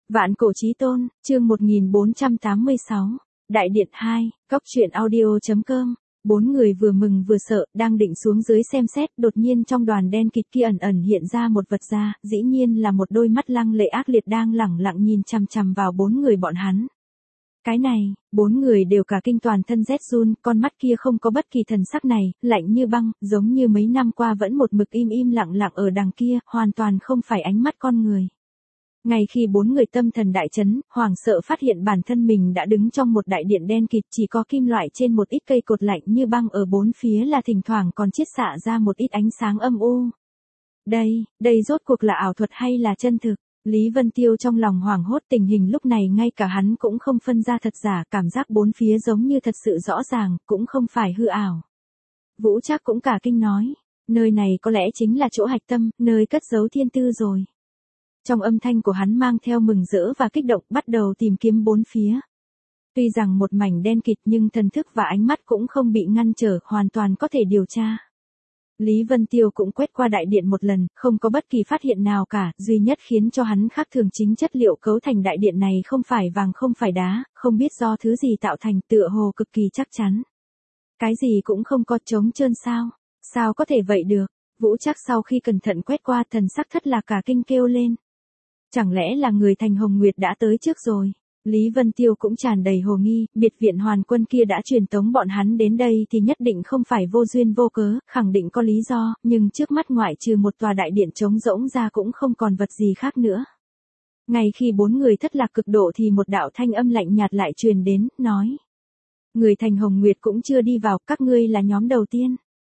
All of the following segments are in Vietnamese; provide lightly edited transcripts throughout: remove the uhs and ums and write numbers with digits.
Vạn cổ chí tôn, chương 1486, Đại điện 2, góc truyện audio.com. Bốn người vừa mừng vừa sợ, đang định xuống dưới xem xét, đột nhiên trong đoàn đen kịt kia ẩn ẩn hiện ra một vật ra, dĩ nhiên là một đôi mắt lăng lệ ác liệt đang lẳng lặng nhìn chằm chằm vào bốn người bọn hắn. Cái này, bốn người đều cả kinh toàn thân rét run, con mắt kia không có bất kỳ thần sắc này, lạnh như băng, giống như mấy năm qua vẫn một mực im lặng lặng ở đằng kia, hoàn toàn không phải ánh mắt con người. Ngay khi bốn người tâm thần đại chấn, hoảng sợ phát hiện bản thân mình đã đứng trong một đại điện đen kịt, chỉ có kim loại trên một ít cây cột lạnh như băng ở bốn phía là thỉnh thoảng còn chiết xạ ra một ít ánh sáng âm u. Đây rốt cuộc là ảo thuật hay là chân thực? Lý Vân Tiêu trong lòng hoảng hốt, tình hình lúc này ngay cả hắn cũng không phân ra thật giả, cảm giác bốn phía giống như thật sự rõ ràng, cũng không phải hư ảo. Vũ Trác cũng cả kinh nói, nơi này có lẽ chính là chỗ hạch tâm, nơi cất giấu thiên tư rồi. Trong âm thanh của hắn mang theo mừng rỡ và kích động, bắt đầu tìm kiếm bốn phía. Tuy rằng một mảnh đen kịt nhưng thần thức và ánh mắt cũng không bị ngăn trở, hoàn toàn có thể điều tra. Lý Vân Tiêu cũng quét qua đại điện một lần, không có bất kỳ phát hiện nào cả, duy nhất khiến cho hắn khác thường chính chất liệu cấu thành đại điện này không phải vàng không phải đá, không biết do thứ gì tạo thành, tựa hồ cực kỳ chắc chắn. Cái gì cũng không có, trống trơn sao? Sao có thể vậy được? Vũ Trác sau khi cẩn thận quét qua, thần sắc thất lạc cả kinh kêu lên. Chẳng lẽ là người thành Hồng Nguyệt đã tới trước rồi? Lý Vân Tiêu cũng tràn đầy hồ nghi, biệt viện hoàn quân kia đã truyền tống bọn hắn đến đây thì nhất định không phải vô duyên vô cớ, khẳng định có lý do, nhưng trước mắt ngoại trừ một tòa đại điện trống rỗng ra cũng không còn vật gì khác nữa. Ngay khi bốn người thất lạc cực độ thì một đạo thanh âm lạnh nhạt lại truyền đến, nói. Người thành Hồng Nguyệt cũng chưa đi vào, các ngươi là nhóm đầu tiên.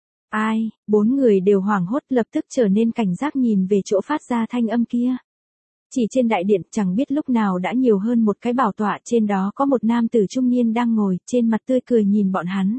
Ai? Bốn người đều hoảng hốt, lập tức trở nên cảnh giác nhìn về chỗ phát ra thanh âm kia. Chỉ trên đại điện chẳng biết lúc nào đã nhiều hơn một cái bảo tọa, trên đó có một nam tử trung niên đang ngồi, trên mặt tươi cười nhìn bọn hắn.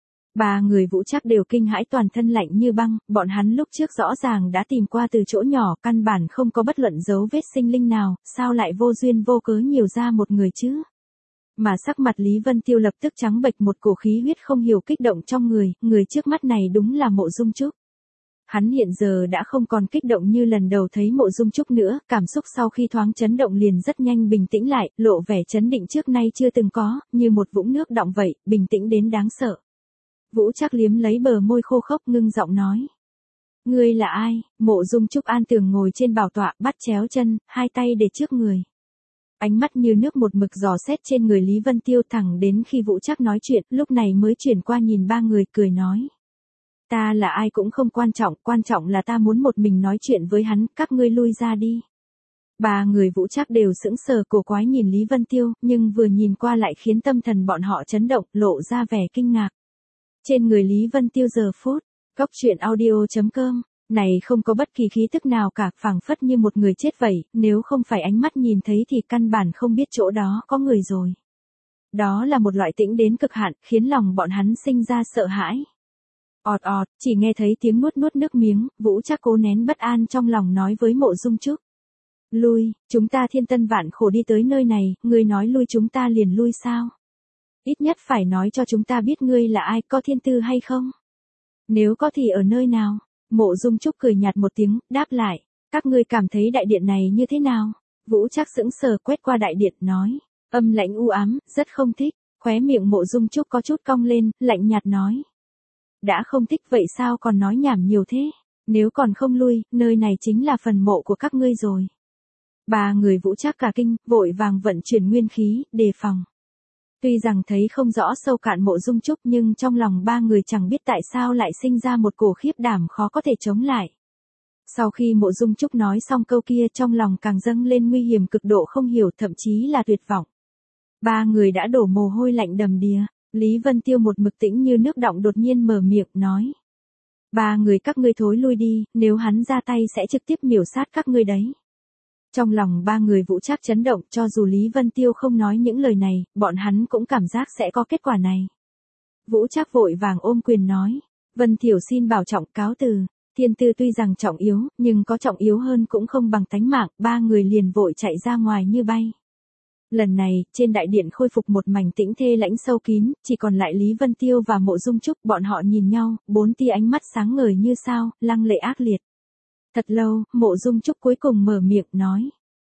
Ba người Vũ Trác đều kinh hãi, toàn thân lạnh như băng, bọn hắn lúc trước rõ ràng đã tìm qua từ chỗ nhỏ, căn bản không có bất luận dấu vết sinh linh nào, sao lại vô duyên vô cớ nhiều ra một người chứ? Mà sắc mặt Lý Vân Tiêu lập tức trắng bệch, một cổ khí huyết không hiểu kích động trong người trước mắt này đúng là Mộ Dung Trúc. Hắn hiện giờ đã không còn kích động như lần đầu thấy Mộ Dung Trúc nữa, cảm xúc sau khi thoáng chấn động liền rất nhanh bình tĩnh lại, lộ vẻ chấn định trước nay chưa từng có, như một vũng nước đọng vậy, bình tĩnh đến đáng sợ. Vũ Trác liếm lấy bờ môi khô khốc, ngưng giọng nói. Ngươi là ai? Mộ Dung Trúc an tường ngồi trên bảo tọa, bắt chéo chân, hai tay để trước người. Ánh mắt như nước một mực dò xét trên người Lý Vân Tiêu, thẳng đến khi Vũ Trác nói chuyện, lúc này mới chuyển qua nhìn ba người, cười nói. Ta là ai cũng không quan trọng là ta muốn một mình nói chuyện với hắn, các ngươi lui ra đi. Ba người Vũ Trác đều sững sờ cổ quái nhìn Lý Vân Tiêu, nhưng vừa nhìn qua lại khiến tâm thần bọn họ chấn động, lộ ra vẻ kinh ngạc. Trên người Lý Vân Tiêu giờ phút, góc truyện audio.com, này không có bất kỳ khí tức nào cả, phảng phất như một người chết vậy, nếu không phải ánh mắt nhìn thấy thì căn bản không biết chỗ đó có người rồi. Đó là một loại tĩnh đến cực hạn, khiến lòng bọn hắn sinh ra sợ hãi. Ọt, chỉ nghe thấy tiếng nuốt nước miếng, Vũ Trác cố nén bất an trong lòng nói với Mộ Dung Trúc. Lui, chúng ta thiên tân vạn khổ đi tới nơi này, ngươi nói lui chúng ta liền lui sao? Ít nhất phải nói cho chúng ta biết ngươi là ai, có thiên tư hay không? Nếu có thì ở nơi nào? Mộ Dung Trúc cười nhạt một tiếng, đáp lại. Các ngươi cảm thấy đại điện này như thế nào? Vũ Trác sững sờ quét qua đại điện, nói. Âm lãnh u ám, rất không thích. Khóe miệng Mộ Dung Trúc có chút cong lên, lạnh nhạt nói. Đã không thích vậy sao còn nói nhảm nhiều thế? Nếu còn không lui, nơi này chính là phần mộ của các ngươi rồi. Ba người Vũ Trác cả kinh, vội vàng vận chuyển nguyên khí, đề phòng. Tuy rằng thấy không rõ sâu cạn Mộ Dung Trúc nhưng trong lòng ba người chẳng biết tại sao lại sinh ra một cổ khiếp đảm khó có thể chống lại. Sau khi Mộ Dung Trúc nói xong câu kia, trong lòng càng dâng lên nguy hiểm cực độ không hiểu, thậm chí là tuyệt vọng. Ba người đã đổ mồ hôi lạnh đầm đìa. Lý Vân Tiêu một mực tĩnh như nước đọng đột nhiên mở miệng nói. Ba người các ngươi thối lui đi, nếu hắn ra tay sẽ trực tiếp miểu sát các ngươi đấy. Trong lòng ba người Vũ Trác chấn động, cho dù Lý Vân Tiêu không nói những lời này, bọn hắn cũng cảm giác sẽ có kết quả này. Vũ Trác vội vàng ôm quyền nói. Vân Thiểu xin bảo trọng, cáo từ. Thiên tư tuy rằng trọng yếu, nhưng có trọng yếu hơn cũng không bằng tánh mạng, ba người liền vội chạy ra ngoài như bay. Lần này, trên đại điện khôi phục một mảnh tĩnh thê lãnh sâu kín, chỉ còn lại Lý Vân Tiêu và Mộ Dung Trúc, bọn họ nhìn nhau, bốn tia ánh mắt sáng ngời như sao, lăng lệ ác liệt. Thật lâu, Mộ Dung Trúc cuối cùng mở miệng nói.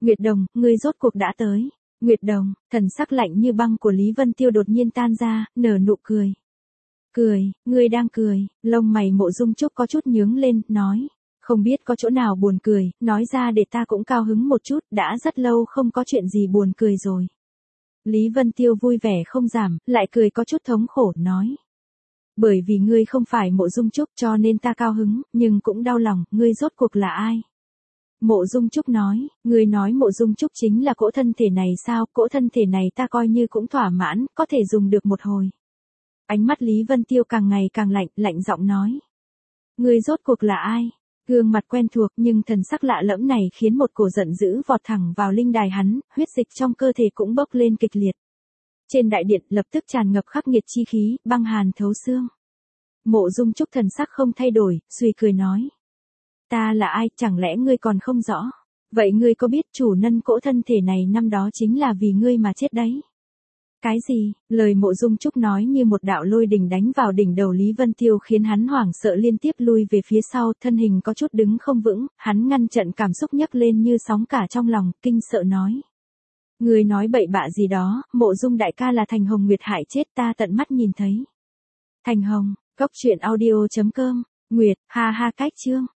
Nguyệt Đồng, ngươi rốt cuộc đã tới. Nguyệt Đồng, thần sắc lạnh như băng của Lý Vân Tiêu đột nhiên tan ra, nở nụ cười. Cười, ngươi đang cười, lông mày Mộ Dung Trúc có chút nhướng lên, nói. Không biết có chỗ nào buồn cười, nói ra để ta cũng cao hứng một chút, đã rất lâu không có chuyện gì buồn cười rồi. Lý Vân Tiêu vui vẻ không giảm, lại cười có chút thống khổ, nói. Bởi vì ngươi không phải Mộ Dung Trúc cho nên ta cao hứng, nhưng cũng đau lòng, ngươi rốt cuộc là ai? Mộ Dung Trúc nói, ngươi nói Mộ Dung Trúc chính là cỗ thân thể này sao, cỗ thân thể này ta coi như cũng thỏa mãn, có thể dùng được một hồi. Ánh mắt Lý Vân Tiêu càng ngày càng lạnh, lạnh giọng nói. Ngươi rốt cuộc là ai? Gương mặt quen thuộc nhưng thần sắc lạ lẫm này khiến một cổ giận dữ vọt thẳng vào linh đài hắn, huyết dịch trong cơ thể cũng bốc lên kịch liệt. Trên đại điện lập tức tràn ngập khắc nghiệt chi khí, băng hàn thấu xương. Mộ Dung Trúc thần sắc không thay đổi, suy cười nói. Ta là ai, chẳng lẽ ngươi còn không rõ? Vậy ngươi có biết chủ nhân cỗ thân thể này năm đó chính là vì ngươi mà chết đấy? Cái gì? Lời Mộ Dung Trúc nói như một đạo lôi đình đánh vào đỉnh đầu Lý Vân Tiêu khiến hắn hoảng sợ liên tiếp lui về phía sau, thân hình có chút đứng không vững, hắn ngăn chặn cảm xúc nhấc lên như sóng cả trong lòng, kinh sợ nói. Ngươi nói bậy bạ gì đó, Mộ Dung đại ca là Thành Hồng Nguyệt hại chết ta tận mắt nhìn thấy. Thành Hồng, Cốc Truyện Audio.com, Nguyệt, ha ha cách chương.